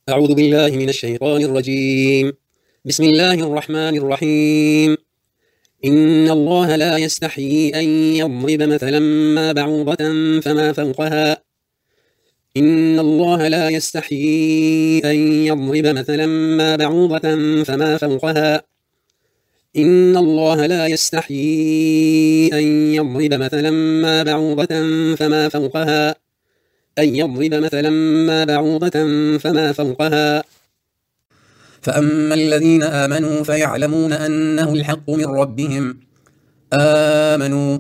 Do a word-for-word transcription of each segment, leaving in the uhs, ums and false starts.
أعوذ بالله من الشيطان الرجيم. بسم الله الرحمن الرحيم. إن الله لا يستحيي أن يضرب مثلا ما بعوضة فما فوقها إن الله لا يستحيي أن يضرب مثلا ما بعوضة فما فوقها إن الله لا يستحيي أن يضرب مثلا ما بعوضة فما فوقها أن يضرب مثلا ما بعوضة فما فوقها فأما الذين آمنوا فيعلمون أنه الحق من ربهم آمنوا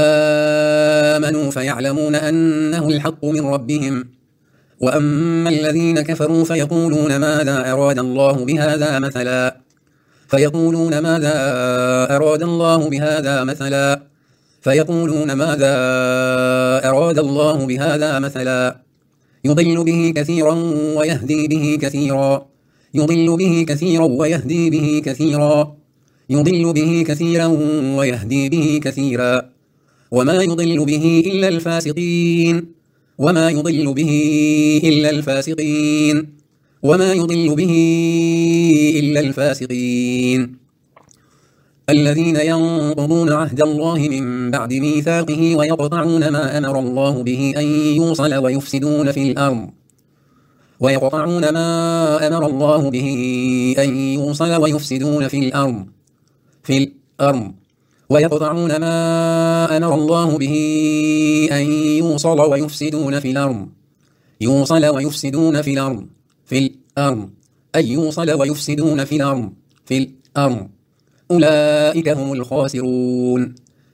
آمنوا فيعلمون أنه الحق من ربهم وأما الذين كفروا فيقولون ماذا أراد الله بهذا مثلا فيقولون ماذا أراد الله بهذا مثلا فيقولون ماذا أراد الله بهذا مثلا يضل به كثيرا ويهدي به كثيرا يضل به كثيرا ويهدي به كثيرا يضل به كثيرا ويهدي به كثيرا وما يضل به إلا الفاسقين وما يضل به إلا الفاسقين وما يضل به إلا الفاسقين الذين ينقضون عهد الله من بعد ميثاقه ويقطعون ما أمر الله به أن يوصل ويفسدون في الأرض ويقطعون ما أمر الله به أن يوصل ويفسدون في الأرض في الأرض ويقطعون ما أمر الله به أن يوصل ويفسدون في الأرض يوصل ويفسدون في الأرض في الأرض أي يوصل ويفسدون في الأرض في الأرض أولئك هم الخاسرون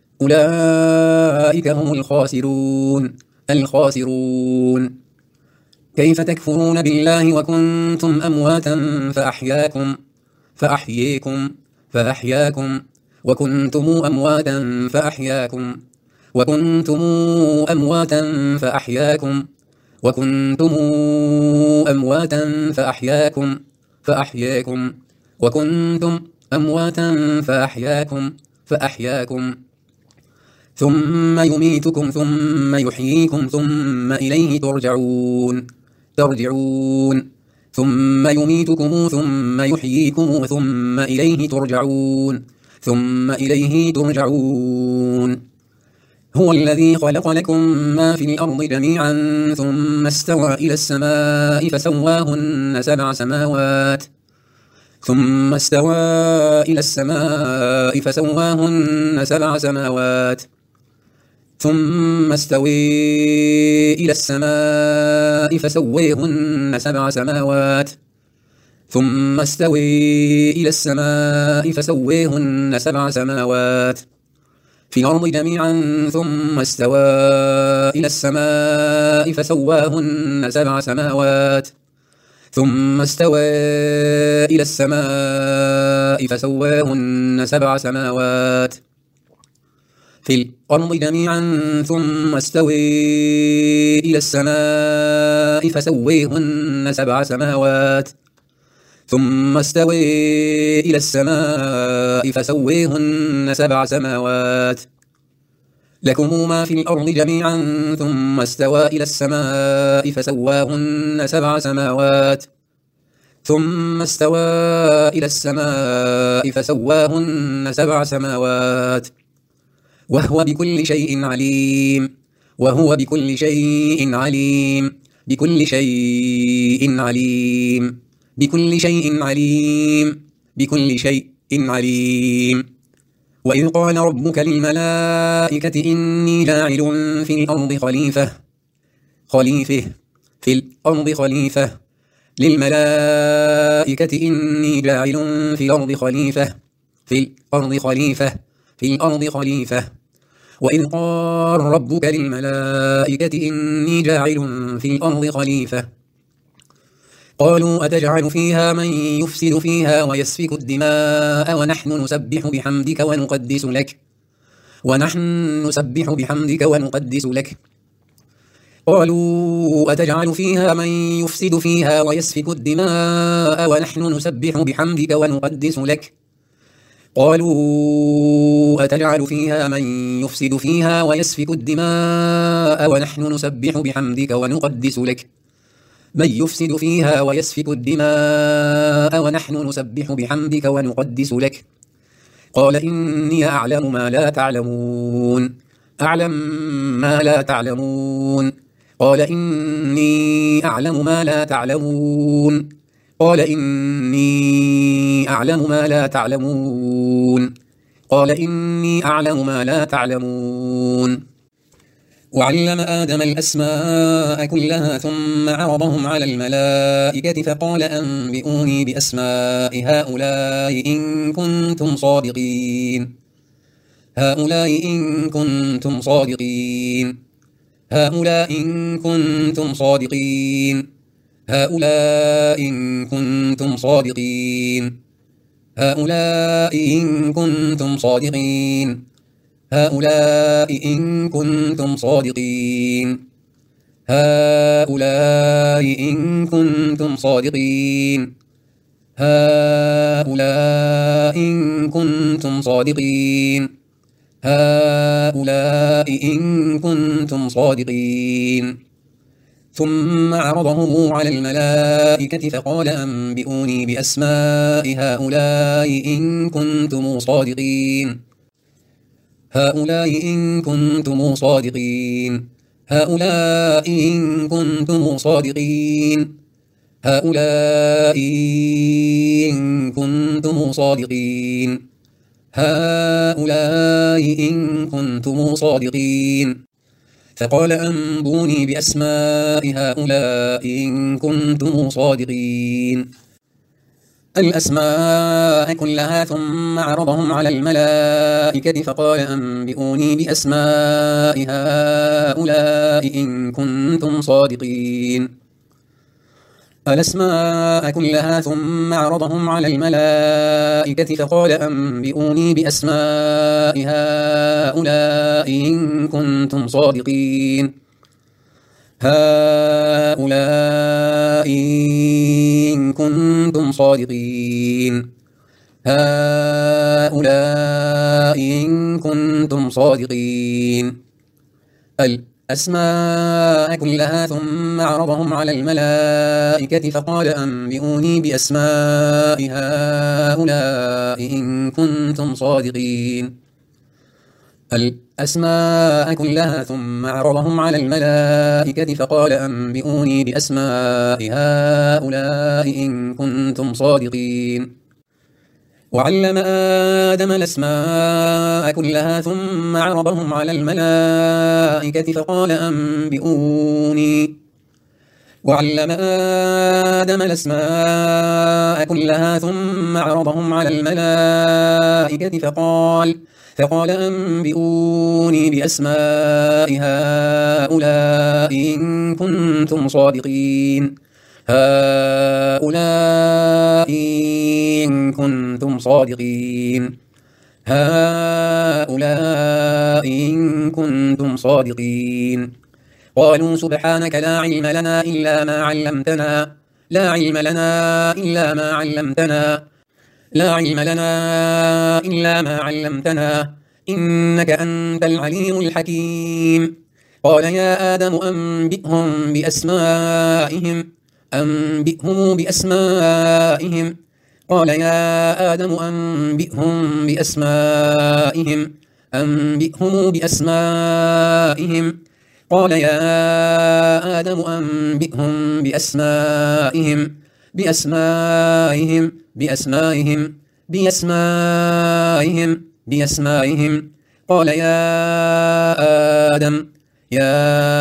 أولئك هم الخاسرون الخاسرون كيف تكفرون بالله وكنتم أمواتا فأحياكم فأحييكم فأحياكم وكنتم أمواتا فأحياكم وكنتم أمواتا فأحياكم وكنتم أمواتا فأحياكم فأحياكم وكنتم أمواتا فأحياكم فأحياكم ثم يميتكم ثم يحييكم ثم إليه ترجعون ترجعون ثم يميتكم ثم يحييكم ثم إليه ترجعون ثم إليه ترجعون هو الذي خلق لكم ما في الأرض جميعا ثم استوى إلى السماء فسواهن سبع سماوات ثم استوى إلى السماء فسواهن سبع سماوات ثم استوي إلى السماء فسويهن سبع سماوات ثم استوي إلى السماء فسويهن سبع سماوات في الأرض جميعا ثم استوى إلى السماء فسواهن سبع سماوات ثم استوى إلى السماء فسواهن سبع سماوات في الأرض جميعا ثم استوى إلى السماء فسويهن سبع سماوات ثم استوى إلى السماء فسويهن سبع سماوات لكم ما في الأرض جميعا ثم استوى إلى السماء فسواهن سبع سماوات ثم استوى إلى السماء فسواهن سبع سماوات وهو بكل شيء عليم وهو بكل شيء عليم بكل شيء عليم بكل شيء عليم بكل شيء عليم وإذ قال ربك للملائكة إني جاعل في الأرض خليفة خليفة في الأرض خليفة للملائكة إني جاعل في الأرض خليفة في الأرض خليفة في الأرض خليفة وإذ قال ربك للملائكة إني جاعل في الأرض خليفة قالوا أتجعل فيها من يفسد فيها ويسفك الدماء ونحن نسبح بحمدك ونقدس لك ونحن نسبح بحمدك ونقدس لك قالوا أتجعل فيها من يفسد فيها ويسفك الدماء ونحن نسبح بحمدك ونقدس لك قالوا أتجعل فيها من يفسد فيها ويسفك الدماء ونحن نسبح بحمدك ونقدس لك من يفسد فيها ويسفك الدماء ونحن نسبح بحمدك ونقدس لك. قال إني أعلم ما لا تعلمون. أعلم ما لا تعلمون. قال إني أعلم ما لا تعلمون. قال إني أعلم ما لا تعلمون. قال إني أعلم ما لا تعلمون. وعلم آدم الأسماء كلها ثم عرضهم على الملائكة فقال أنبئوني بأسماء هؤلاء إن كنتم صادقين. هؤلاء إن كنتم صادقين. هؤلاء إن كنتم صادقين. هؤلاء إن كنتم صادقين. هؤلاء إن كنتم صادقين. هؤلاء إن كنتم صادقين. هؤلاء إن كنتم صادقين. هؤلاء إن كنتم صادقين. هؤلاء إن كنتم صادقين. ثم عرضه على الملائكة فقال أنبئوني بأسماء هؤلاء إن كنتم صادقين. هؤلاء إن كنتم صادقين. هؤلاء إن كنتم صادقين. هؤلاء إن كنتم صادقين. هؤلاء إن كنتم صادقين. فقال أنبئوني بأسماء هؤلاء إن كنتم صادقين. الأسماء كلها ثم عرضهم على الملائكة فقال أنبئوني بأسماء هؤلاء إن كنتم صادقين. الأسماء كلها ثم عرضهم على الملائكة فقال أنبئوني بأسماء هؤلاء إن كنتم صادقين. هؤلاء إن كنتم صادقين. هؤلاء إن كنتم صادقين. الأسماء كلها ثم عرضهم على الملائكة فقال أنبئوني بأسماء هؤلاء إن كنتم صادقين. الأسماء كلها ثم عرضهم على الملائكة فقال أنبئوني بأسماء هؤلاء إن كنتم صادقين. وعلم آدم الأسماء كلها ثم عرضهم على الملائكة فقال أنبئوني. وعلم آدم الأسماء كلها ثم عرضهم على الملائكة فقال فقال أنبئوني بأسماء هؤلاء إن كنتم صادقين. هؤلاء إن كنتم صادقين. هؤلاء إن كنتم صادقين. قالوا سبحانك لا علم لنا إلا ما علمتنا. لا علم لنا إلا ما علمتنا. لا علم لنا إلا ما علمتنا إنك أنت العليم الحكيم. قال يا آدم أنبئهم بأسمائهم. أنبئهم بأسمائهم. قال يا آدم أنبئهم بأسمائهم. أنبئهم بأسمائهم. قال يا آدم أنبئهم بأسمائهم. بأسمائهم. بأسمائهم. بأسمائهم. بأسمائهم. قال يا آدم يا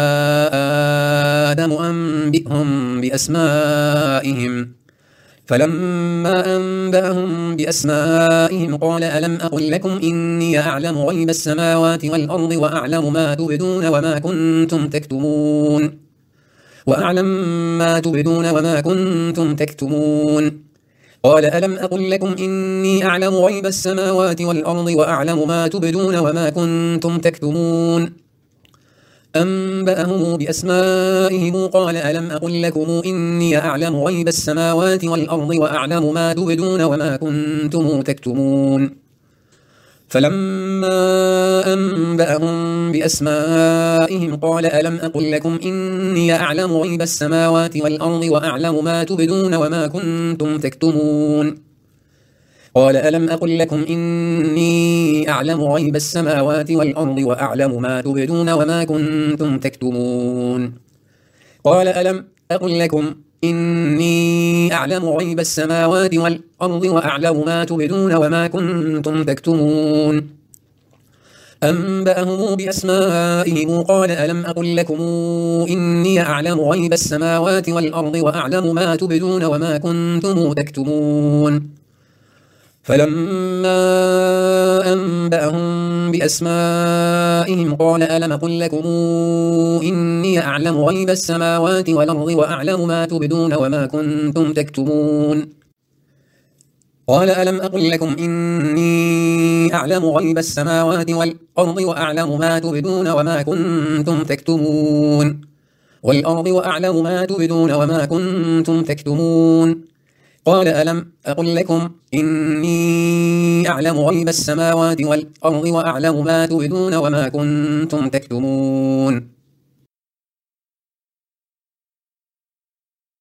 آدم أنبئهم بأسمائهم. فلما أنبأهم بأسمائهم قال ألم أقل لكم إني أعلم غيب السماوات والأرض وأعلم ما تبدون وما كنتم تكتمون. وأعلم ما تبدون وما كنتم تكتمون. قال ألم أقل لكم إني أعلم غيب السماوات والأرض وأعلم ما تبدون وما كنتم تكتمون. أنبأهم بأسمائهم قال ألم أقل لكم إني أعلم غيب السماوات والأرض وأعلم ما تبدون وما كنتم تكتمون. فلما أنبأهم بأسمائهم قال ألم أقل لكم إني أعلم غيب السماوات والأرض وأعلم ما تبدون وما كنتم تكتمون قال ألم أقل لكم إني أعلم غيب السماوات والأرض وأعلم ما تبدون وما كنتم تكتمون قال ألم أقل لكم إني أعلم غيب السماوات والأرض وأعلم ما تبدون وما كنتم تكتمون أنبأهم بأسمائهم قال ألم أقل لكم إني أعلم غيب السماوات والأرض وأعلم ما تبدون وما كنتم تكتمون فلما أنبأهم بأسمائهم قال ألم أقل لكم إني أعلم غيب السماوات والأرض وأعلم ما تبدون وما كنتم تكتمون قال ألم أقل لكم إني أعلم غيب السماوات والأرض وأعلم ما تبدون وما كنتم تكتمون والأرض وأعلم ما تبدون وما كنتم تكتمون قال ألم أقل لكم إني أعلم غيب السماوات والأرض وأعلم ما تبدون وما كنتم تكتمون